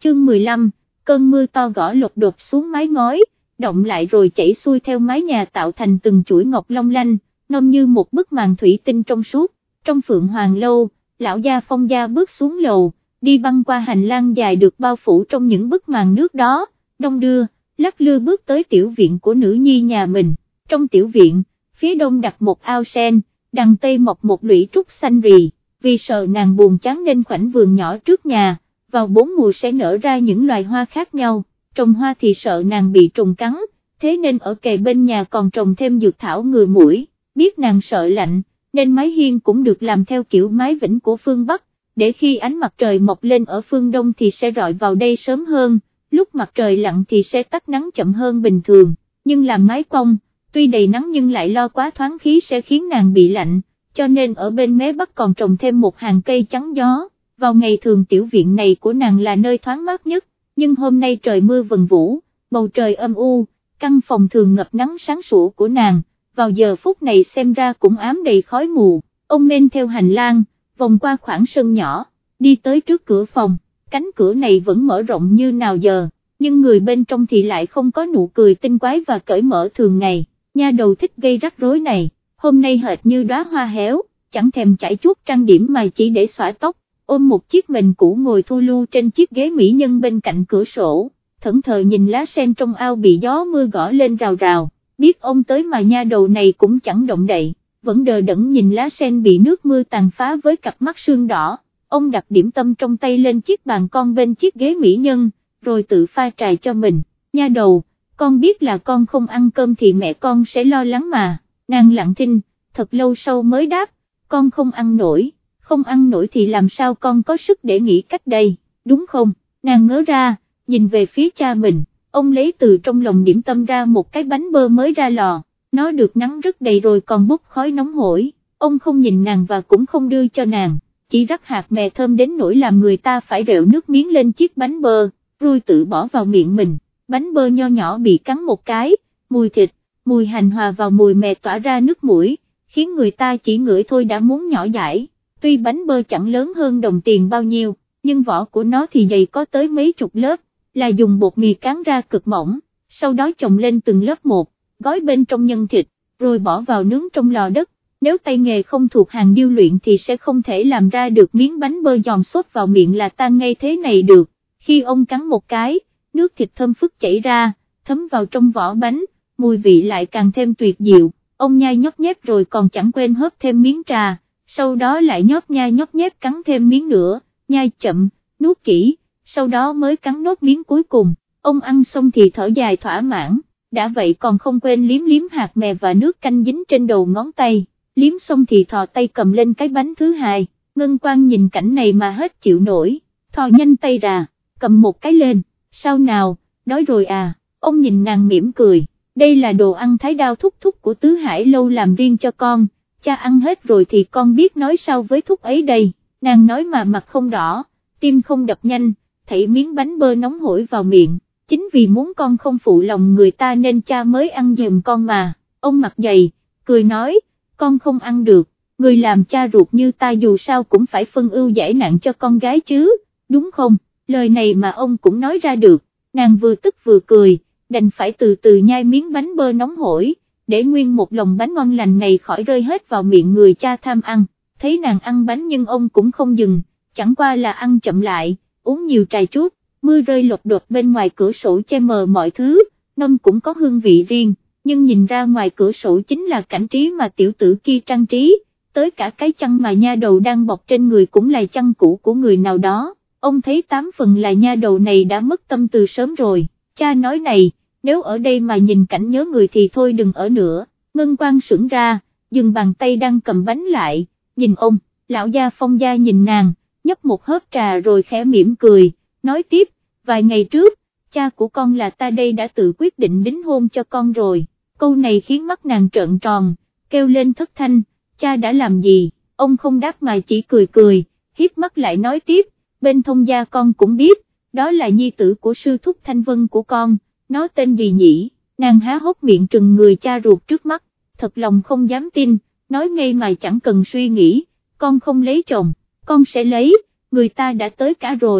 chương 15, cơn mưa to gõ lột đột xuống mái ngói, động lại rồi chảy xuôi theo mái nhà tạo thành từng chuỗi ngọc long lanh, nôm như một bức màn thủy tinh trong suốt. Trong Phượng Hoàng lâu, lão gia Phong gia bước xuống lầu, đi băng qua hành lang dài được bao phủ trong những bức màn nước đó, đông đưa, lắc lư bước tới tiểu viện của nữ nhi nhà mình. Trong tiểu viện, phía đông đặt một ao sen, đằng tây mọc một lũy trúc xanh rì, vì sợ nàng buồn chán nên khoảnh vườn nhỏ trước nhà, vào 4 mùa sẽ nở ra những loài hoa khác nhau, trồng hoa thì sợ nàng bị trùng cắn, thế nên ở kề bên nhà còn trồng thêm dược thảo ngừa muỗi, biết nàng sợ lạnh, nên mái hiên cũng được làm theo kiểu mái vĩnh của phương Bắc, để khi ánh mặt trời mọc lên ở phương Đông thì sẽ rọi vào đây sớm hơn, lúc mặt trời lặn thì sẽ tắt nắng chậm hơn bình thường, nhưng làm mái cong, tuy đầy nắng nhưng lại lo quá thoáng khí sẽ khiến nàng bị lạnh, cho nên ở bên mé Bắc còn trồng thêm một hàng cây chắn gió. Vào ngày thường tiểu viện này của nàng là nơi thoáng mát nhất, nhưng hôm nay trời mưa vần vũ, bầu trời âm u, căn phòng thường ngập nắng sáng sủa của nàng, vào giờ phút này xem ra cũng ám đầy khói mù. Ông men theo hành lang, vòng qua khoảng sân nhỏ, đi tới trước cửa phòng, cánh cửa này vẫn mở rộng như nào giờ, nhưng người bên trong thì lại không có nụ cười tinh quái và cởi mở thường ngày. Nha đầu thích gây rắc rối này, hôm nay hệt như đóa hoa héo, chẳng thèm chải chuốt trang điểm mà chỉ để xõa tóc, ôm một chiếc mền cũ ngồi thu lưu trên chiếc ghế mỹ nhân bên cạnh cửa sổ, thẫn thờ nhìn lá sen trong ao bị gió mưa gõ lên rào rào, biết ông tới mà nha đầu này cũng chẳng động đậy, vẫn đờ đẫn nhìn lá sen bị nước mưa tàn phá với cặp mắt sương đỏ. Ông đặt điểm tâm trong tay lên chiếc bàn con bên chiếc ghế mỹ nhân, rồi tự pha trà cho mình. Nha đầu, con biết là con không ăn cơm thì mẹ con sẽ lo lắng mà. Nàng lặng thinh, thật lâu sau mới đáp, con không ăn nổi. Không ăn nổi thì làm sao con có sức để nghĩ cách đây, đúng không? Nàng ngớ ra, nhìn về phía cha mình, ông lấy từ trong lồng điểm tâm ra một cái bánh bơ mới ra lò, nó được nắng rất đầy rồi còn bốc khói nóng hổi, ông không nhìn nàng và cũng không đưa cho nàng, chỉ rắc hạt mè thơm đến nỗi làm người ta phải rệu nước miếng lên chiếc bánh bơ, rồi tự bỏ vào miệng mình. Bánh bơ nho nhỏ bị cắn một cái, mùi thịt, mùi hành hòa vào mùi mè tỏa ra nước mũi, khiến người ta chỉ ngửi thôi đã muốn nhỏ dãi. Tuy bánh bơ chẳng lớn hơn đồng tiền bao nhiêu, nhưng vỏ của nó thì dày có tới mấy chục lớp, là dùng bột mì cán ra cực mỏng, sau đó chồng lên từng lớp một, gói bên trong nhân thịt, rồi bỏ vào nướng trong lò đất. Nếu tay nghề không thuộc hàng điêu luyện thì sẽ không thể làm ra được miếng bánh bơ giòn xốp vào miệng là tan ngay thế này được. Khi ông cắn một cái, nước thịt thơm phức chảy ra, thấm vào trong vỏ bánh, mùi vị lại càng thêm tuyệt diệu. Ông nhai nhóp nhép rồi còn chẳng quên hớp thêm miếng trà, sau đó lại nhóp nhai nhóp nhép cắn thêm miếng nữa, nhai chậm, nuốt kỹ, sau đó mới cắn nốt miếng cuối cùng. Ông ăn xong thì thở dài thỏa mãn, đã vậy còn không quên liếm liếm hạt mè và nước canh dính trên đầu ngón tay, liếm xong thì thò tay cầm lên cái bánh thứ hai. Ngân Quang nhìn cảnh này mà hết chịu nổi, thò nhanh tay ra, cầm một cái lên, sao nào, đói rồi à? Ông nhìn nàng mỉm cười, đây là đồ ăn thái đao thúc thúc của Tứ Hải lâu làm riêng cho con, cha ăn hết rồi thì con biết nói sao với thúc ấy đây. Nàng nói mà mặt không đỏ, tim không đập nhanh, thảy miếng bánh bơ nóng hổi vào miệng, chính vì muốn con không phụ lòng người ta nên cha mới ăn giùm con mà. Ông mặt dày, cười nói, con không ăn được, người làm cha ruột như ta dù sao cũng phải phân ưu giải nạn cho con gái chứ, đúng không? Lời này mà ông cũng nói ra được, nàng vừa tức vừa cười, đành phải từ từ nhai miếng bánh bơ nóng hổi, để nguyên một lồng bánh ngon lành này khỏi rơi hết vào miệng người cha tham ăn. Thấy nàng ăn bánh nhưng ông cũng không dừng, chẳng qua là ăn chậm lại, uống nhiều trà chút. Mưa rơi lột đột bên ngoài cửa sổ che mờ mọi thứ, nông cũng có hương vị riêng, nhưng nhìn ra ngoài cửa sổ chính là cảnh trí mà tiểu tử kia trang trí, tới cả cái chăn mà nha đầu đang bọc trên người cũng là chăn cũ của người nào đó. Ông thấy 8 phần là nha đầu này đã mất tâm từ sớm rồi. Cha nói này, nếu ở đây mà nhìn cảnh nhớ người thì thôi đừng ở nữa. Ngân Quang sững ra, dừng bàn tay đang cầm bánh lại, nhìn ông. Lão gia Phong gia nhìn nàng, nhấp một hớp trà rồi khẽ mỉm cười, nói tiếp, vài ngày trước, cha của con là ta đây đã tự quyết định đính hôn cho con rồi. Câu này khiến mắt nàng trợn tròn, kêu lên thất thanh, cha đã làm gì? Ông không đáp mà chỉ cười cười, hiếp mắt lại nói tiếp, bên Thông gia con cũng biết, đó là nhi tử của sư thúc Thanh Vân của con, nó tên gì nhỉ? Nàng há hốc miệng trừng người cha ruột trước mắt, thật lòng không dám tin, nói ngay mà chẳng cần suy nghĩ, con không lấy chồng, con sẽ lấy, người ta đã tới cả rồi,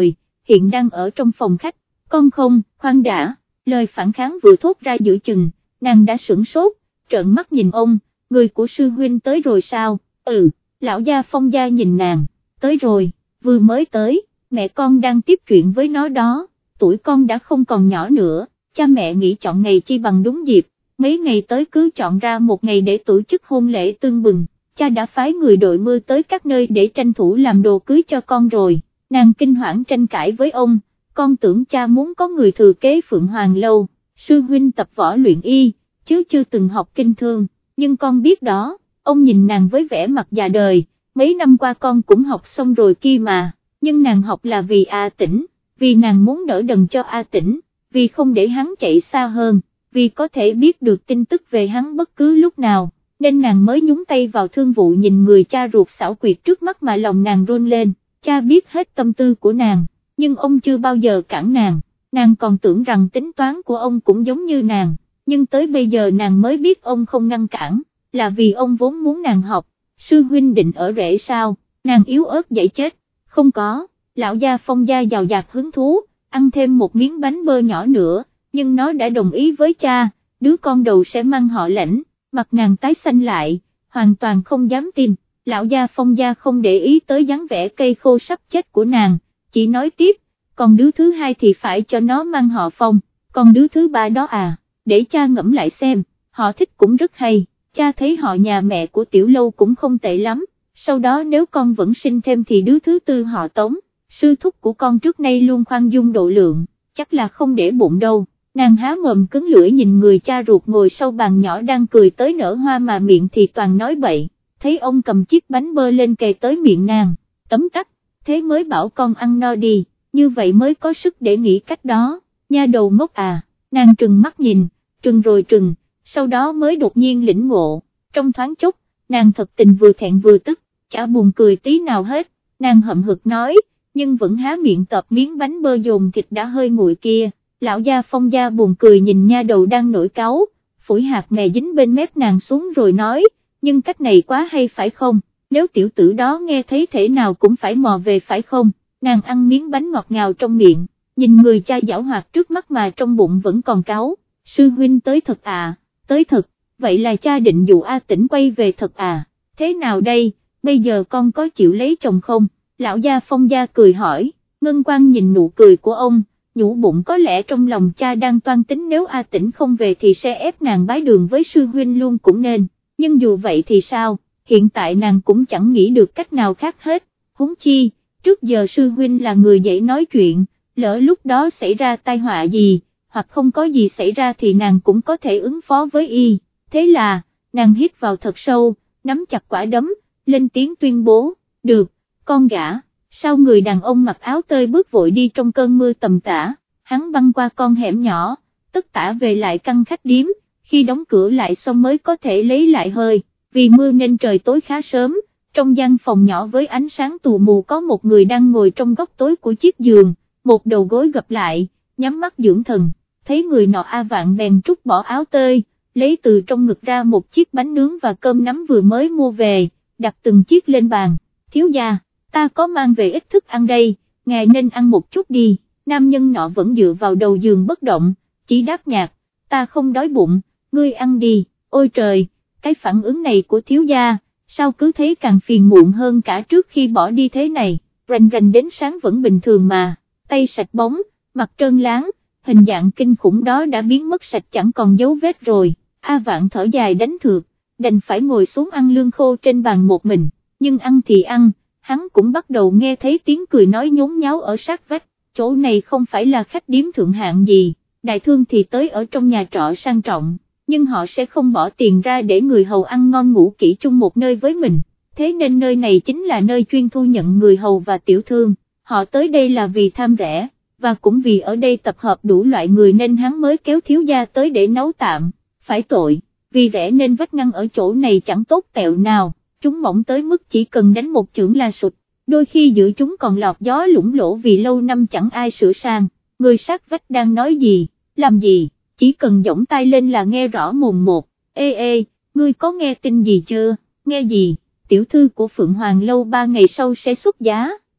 hiện đang ở trong phòng khách. Con không, khoan đã, lời phản kháng vừa thốt ra giữa chừng, nàng đã sửng sốt, trợn mắt nhìn ông, người của sư huynh tới rồi sao? Lão gia Phong gia nhìn nàng, tới rồi, vừa mới tới, mẹ con đang tiếp chuyện với nó đó, tuổi con đã không còn nhỏ nữa, cha mẹ nghĩ chọn ngày chi bằng đúng dịp, mấy ngày tới cứ chọn ra một ngày để tổ chức hôn lễ tưng bừng, cha đã phái người đội mưa tới các nơi để tranh thủ làm đồ cưới cho con rồi. Nàng kinh hoảng tranh cãi với ông, con tưởng cha muốn có người thừa kế Phượng Hoàng Lâu, sư huynh tập võ luyện y, chứ chưa từng học kinh thương, nhưng con biết đó, ông nhìn nàng với vẻ mặt già đời, mấy năm qua con cũng học xong rồi kia mà, nhưng nàng học là vì A Tĩnh, vì nàng muốn đỡ đần cho A Tĩnh, vì không để hắn chạy xa hơn, vì có thể biết được tin tức về hắn bất cứ lúc nào, nên nàng mới nhúng tay vào thương vụ nhìn người cha ruột xảo quyệt trước mắt mà lòng nàng run lên. Cha biết hết tâm tư của nàng, nhưng ông chưa bao giờ cản nàng còn tưởng rằng tính toán của ông cũng giống như nàng, nhưng tới bây giờ nàng mới biết ông không ngăn cản, là vì ông vốn muốn nàng học. Sư huynh định ở rể sao? Nàng yếu ớt dậy chết, không có, lão gia Phong gia giàu dạt hứng thú, ăn thêm một miếng bánh bơ nhỏ nữa, nhưng nó đã đồng ý với cha, đứa con đầu sẽ mang họ Lãnh, mặt nàng tái xanh lại, hoàn toàn không dám tin. Lão gia Phong gia không để ý tới dáng vẻ cây khô sắp chết của nàng, chỉ nói tiếp, còn đứa thứ hai thì phải cho nó mang họ Phong, còn đứa thứ ba đó à, để cha ngẫm lại xem, họ thích cũng rất hay, cha thấy họ nhà mẹ của Tiểu Lâu cũng không tệ lắm, sau đó nếu con vẫn sinh thêm thì đứa thứ tư họ Tống, sư thúc của con trước nay luôn khoan dung độ lượng, chắc là không để bụng đâu. Nàng há mồm cứng lưỡi nhìn người cha ruột ngồi sau bàn nhỏ đang cười tới nở hoa mà miệng thì toàn nói bậy. Thấy ông cầm chiếc bánh bơ lên kề tới miệng nàng, tấm tắc, thế mới bảo con ăn no đi, như vậy mới có sức để nghĩ cách đó, nha đầu ngốc à, nàng trừng mắt nhìn, trừng rồi trừng, sau đó mới đột nhiên lĩnh ngộ, trong thoáng chốc, nàng thật tình vừa thẹn vừa tức, chả buồn cười tí nào hết, nàng hậm hực nói, nhưng vẫn há miệng tập miếng bánh bơ dồn thịt đã hơi nguội kia, lão gia Phong gia buồn cười nhìn nha đầu đang nổi cáu, phủi hạt mè dính bên mép nàng xuống rồi nói, nhưng cách này quá hay phải không, nếu tiểu tử đó nghe thấy thể nào cũng phải mò về phải không, nàng ăn miếng bánh ngọt ngào trong miệng, nhìn người cha giảo hoạt trước mắt mà trong bụng vẫn còn cáu, sư huynh tới thật à, tới thật, vậy là cha định dụ A Tĩnh quay về thật à, thế nào đây, bây giờ con có chịu lấy chồng không, lão gia Phong gia cười hỏi, Ngân Quang nhìn nụ cười của ông, nhủ bụng có lẽ trong lòng cha đang toan tính nếu A Tĩnh không về thì sẽ ép nàng bái đường với sư huynh luôn cũng nên. Nhưng dù vậy thì sao, hiện tại nàng cũng chẳng nghĩ được cách nào khác hết, huống chi, trước giờ sư huynh là người dễ nói chuyện, lỡ lúc đó xảy ra tai họa gì, hoặc không có gì xảy ra thì nàng cũng có thể ứng phó với y, thế là, nàng hít vào thật sâu, nắm chặt quả đấm, lên tiếng tuyên bố, được, con gả, sau người đàn ông mặc áo tơi bước vội đi trong cơn mưa tầm tã, hắn băng qua con hẻm nhỏ, tất tả về lại căn khách điếm, khi đóng cửa lại xong mới có thể lấy lại hơi, vì mưa nên trời tối khá sớm, trong gian phòng nhỏ với ánh sáng tù mù có một người đang ngồi trong góc tối của chiếc giường, một đầu gối gập lại, nhắm mắt dưỡng thần, thấy người nọ A Vạn bèn trút bỏ áo tơi, lấy từ trong ngực ra một chiếc bánh nướng và cơm nắm vừa mới mua về, đặt từng chiếc lên bàn, thiếu gia, ta có mang về ít thức ăn đây, ngài nên ăn một chút đi, nam nhân nọ vẫn dựa vào đầu giường bất động, chỉ đáp nhạt, ta không đói bụng, ngươi ăn đi, ôi trời, cái phản ứng này của thiếu gia, sao cứ thấy càng phiền muộn hơn cả trước khi bỏ đi thế này, rành rành đến sáng vẫn bình thường mà, tay sạch bóng, mặt trơn láng, hình dạng kinh khủng đó đã biến mất sạch chẳng còn dấu vết rồi, A Vạn thở dài đánh thượt, đành phải ngồi xuống ăn lương khô trên bàn một mình, nhưng ăn thì ăn, hắn cũng bắt đầu nghe thấy tiếng cười nói nhốn nháo ở sát vách, chỗ này không phải là khách điếm thượng hạng gì, đại thương thì tới ở trong nhà trọ sang trọng, nhưng họ sẽ không bỏ tiền ra để người hầu ăn ngon ngủ kỹ chung một nơi với mình, thế nên nơi này chính là nơi chuyên thu nhận người hầu và tiểu thương, họ tới đây là vì tham rẻ, và cũng vì ở đây tập hợp đủ loại người nên hắn mới kéo thiếu gia tới để nấu tạm, phải tội, vì rẻ nên vách ngăn ở chỗ này chẳng tốt tẹo nào, chúng mỏng tới mức chỉ cần đánh một chưởng là sụt, đôi khi giữa chúng còn lọt gió lũng lỗ vì lâu năm chẳng ai sửa sang, người sát vách đang nói gì, làm gì, chỉ cần giọng tay lên là nghe rõ mồn một, ê, ngươi có nghe tin gì chưa, nghe gì, tiểu thư của Phượng Hoàng Lâu 3 ngày sau sẽ xuất giá,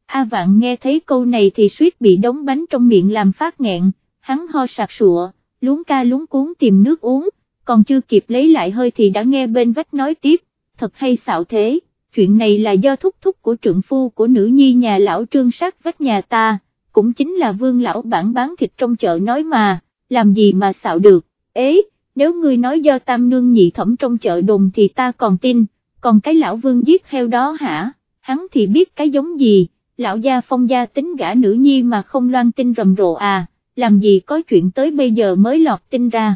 A Vạn nghe thấy câu này thì suýt bị đống bánh trong miệng làm phát nghẹn, hắn ho sặc sụa, luống ca luống cuống tìm nước uống, còn chưa kịp lấy lại hơi thì đã nghe bên vách nói tiếp, thật hay xạo thế, chuyện này là do thúc thúc của trượng phu của nữ nhi nhà lão Trương sát vách nhà ta, cũng chính là Vương lão bản bán thịt trong chợ nói mà, làm gì mà xạo được, ế, nếu ngươi nói do tam nương nhị thẩm trong chợ đồn thì ta còn tin, còn cái lão Vương giết heo đó hả, hắn thì biết cái giống gì, lão gia Phong gia tính gả nữ nhi mà không loan tin rầm rộ à, làm gì có chuyện tới bây giờ mới lọt tin ra,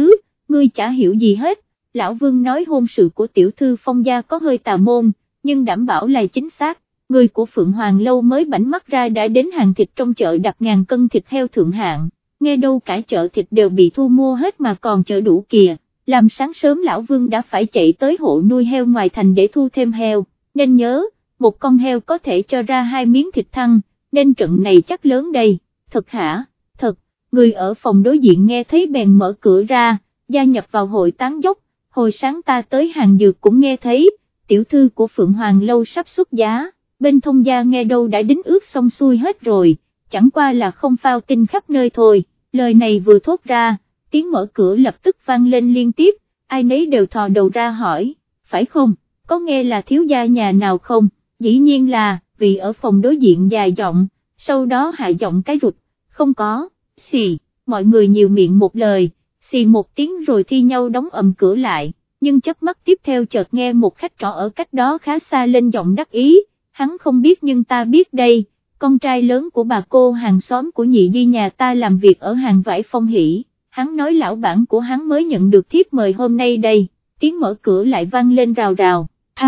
ngươi chả hiểu gì hết, lão Vương nói hôn sự của tiểu thư Phong gia có hơi tà môn, nhưng đảm bảo là chính xác, người của Phượng Hoàng lâu mới bảnh mắt ra đã đến hàng thịt trong chợ đặt ngàn cân thịt heo thượng hạng, nghe đâu cả chợ thịt đều bị thu mua hết mà còn chợ đủ kìa, làm sáng sớm lão Vương đã phải chạy tới hộ nuôi heo ngoài thành để thu thêm heo, nên nhớ, một con heo có thể cho ra 2 miếng thịt thăn, nên trận này chắc lớn đây, thật hả, thật, người ở phòng đối diện nghe thấy bèn mở cửa ra, gia nhập vào hội tán dốc, hồi sáng ta tới hàng dược cũng nghe thấy, tiểu thư của Phượng Hoàng lâu sắp xuất giá, bên Thông gia nghe đâu đã đính ước xong xuôi hết rồi, chẳng qua là không phao tin khắp nơi thôi, lời này vừa thốt ra, tiếng mở cửa lập tức vang lên liên tiếp, ai nấy đều thò đầu ra hỏi, phải không, có nghe là thiếu gia nhà nào không, dĩ nhiên là, vì ở phòng đối diện dài giọng, sau đó hạ giọng cái rụt, không có, xì, mọi người nhiều miệng một lời, xì một tiếng rồi thi nhau đóng ầm cửa lại, nhưng chớp mắt tiếp theo chợt nghe một khách trọ ở cách đó khá xa lên giọng đắc ý, hắn không biết nhưng ta biết đây, con trai lớn của bà cô hàng xóm của nhị di nhà ta làm việc ở hàng vải Phong Hỷ, hắn nói lão bản của hắn mới nhận được thiếp mời hôm nay đây, tiếng mở cửa lại vang lên rào rào,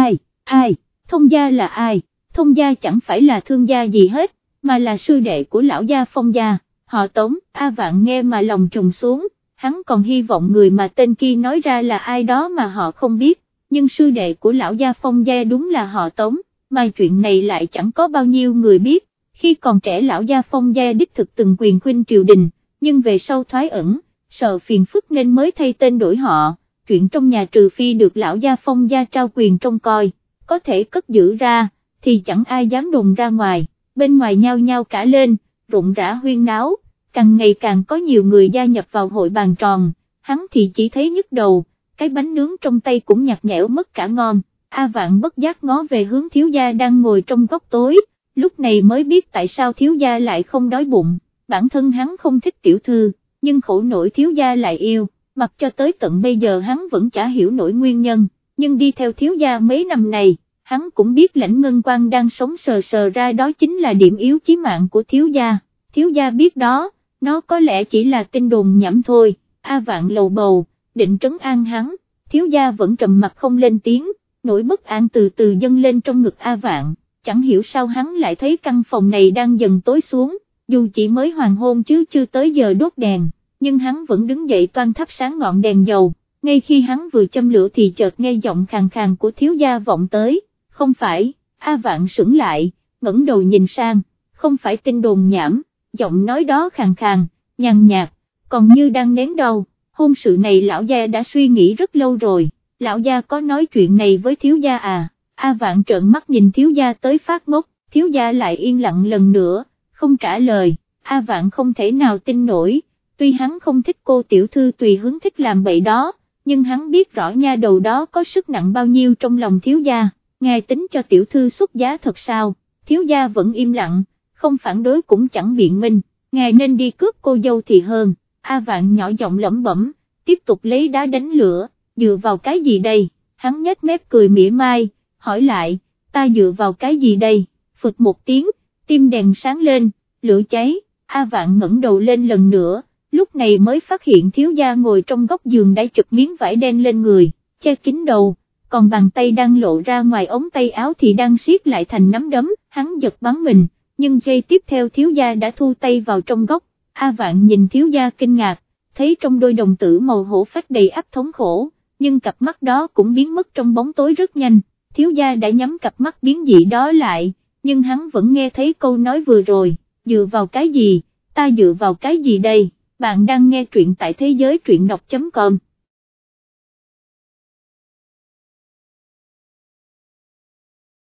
ai, Thông gia là ai, Thông gia chẳng phải là thương gia gì hết, mà là sư đệ của lão gia Phong gia, họ Tống, A Vạn nghe mà lòng trùng xuống, hắn còn hy vọng người mà tên kia nói ra là ai đó mà họ không biết, nhưng sư đệ của lão gia Phong gia đúng là họ Tống, mà chuyện này lại chẳng có bao nhiêu người biết, khi còn trẻ lão gia Phong gia đích thực từng quyền khuynh triều đình, nhưng về sau thoái ẩn, sợ phiền phức nên mới thay tên đổi họ, chuyện trong nhà trừ phi được lão gia Phong gia trao quyền trông coi, có thể cất giữ ra, thì chẳng ai dám đồn ra ngoài, bên ngoài nhao nhao cả lên, rộn rã huyên náo, càng ngày càng có nhiều người gia nhập vào hội bàn tròn, hắn thì chỉ thấy nhức đầu, cái bánh nướng trong tay cũng nhạt nhẽo mất cả ngon, A Vạn bất giác ngó về hướng thiếu gia đang ngồi trong góc tối, lúc này mới biết tại sao thiếu gia lại không đói bụng, bản thân hắn không thích tiểu thư, nhưng khổ nổi thiếu gia lại yêu, mặc cho tới tận bây giờ hắn vẫn chả hiểu nổi nguyên nhân, nhưng đi theo thiếu gia mấy năm này, hắn cũng biết Lãnh Ngân Quang đang sống sờ sờ ra đó chính là điểm yếu chí mạng của thiếu gia biết đó, nó có lẽ chỉ là tin đồn nhảm thôi, A Vạn lầu bầu, định trấn an hắn, thiếu gia vẫn trầm mặt không lên tiếng, nỗi bất an từ từ dâng lên trong ngực A Vạn, chẳng hiểu sao hắn lại thấy căn phòng này đang dần tối xuống, dù chỉ mới hoàng hôn chứ chưa tới giờ đốt đèn, nhưng hắn vẫn đứng dậy toan thắp sáng ngọn đèn dầu, ngay khi hắn vừa châm lửa thì chợt nghe giọng khàn khàn của thiếu gia vọng tới, không phải, A Vạn sững lại, ngẩng đầu nhìn sang, không phải tin đồn nhảm, giọng nói đó khàn khàn, nhàn nhạt, còn như đang nén đau, hôn sự này lão gia đã suy nghĩ rất lâu rồi, lão gia có nói chuyện này với thiếu gia à, A Vạn trợn mắt nhìn thiếu gia tới phát ngốc, thiếu gia lại yên lặng lần nữa, không trả lời, A Vạn không thể nào tin nổi, tuy hắn không thích cô tiểu thư tùy hứng thích làm bậy đó, nhưng hắn biết rõ nha đầu đó có sức nặng bao nhiêu trong lòng thiếu gia, ngài tính cho tiểu thư xuất giá thật sao, thiếu gia vẫn im lặng, không phản đối cũng chẳng biện minh, ngài nên đi cướp cô dâu thì hơn, A Vạn nhỏ giọng lẩm bẩm, tiếp tục lấy đá đánh lửa, dựa vào cái gì đây, hắn nhếch mép cười mỉa mai, hỏi lại, ta dựa vào cái gì đây, phụt một tiếng, tim đèn sáng lên, lửa cháy, A Vạn ngẩng đầu lên lần nữa, lúc này mới phát hiện thiếu gia ngồi trong góc giường đã chụp miếng vải đen lên người, che kín đầu, còn bàn tay đang lộ ra ngoài ống tay áo thì đang siết lại thành nắm đấm, hắn giật bắn mình, nhưng giây tiếp theo thiếu gia đã thu tay vào trong góc, A Vạn nhìn thiếu gia kinh ngạc, thấy trong đôi đồng tử màu hổ phách đầy ắp thống khổ, nhưng cặp mắt đó cũng biến mất trong bóng tối rất nhanh, thiếu gia đã nhắm cặp mắt biến dị đó lại, nhưng hắn vẫn nghe thấy câu nói vừa rồi, dựa vào cái gì, ta dựa vào cái gì đây, bạn đang nghe truyện tại thế giới truyện đọc.com.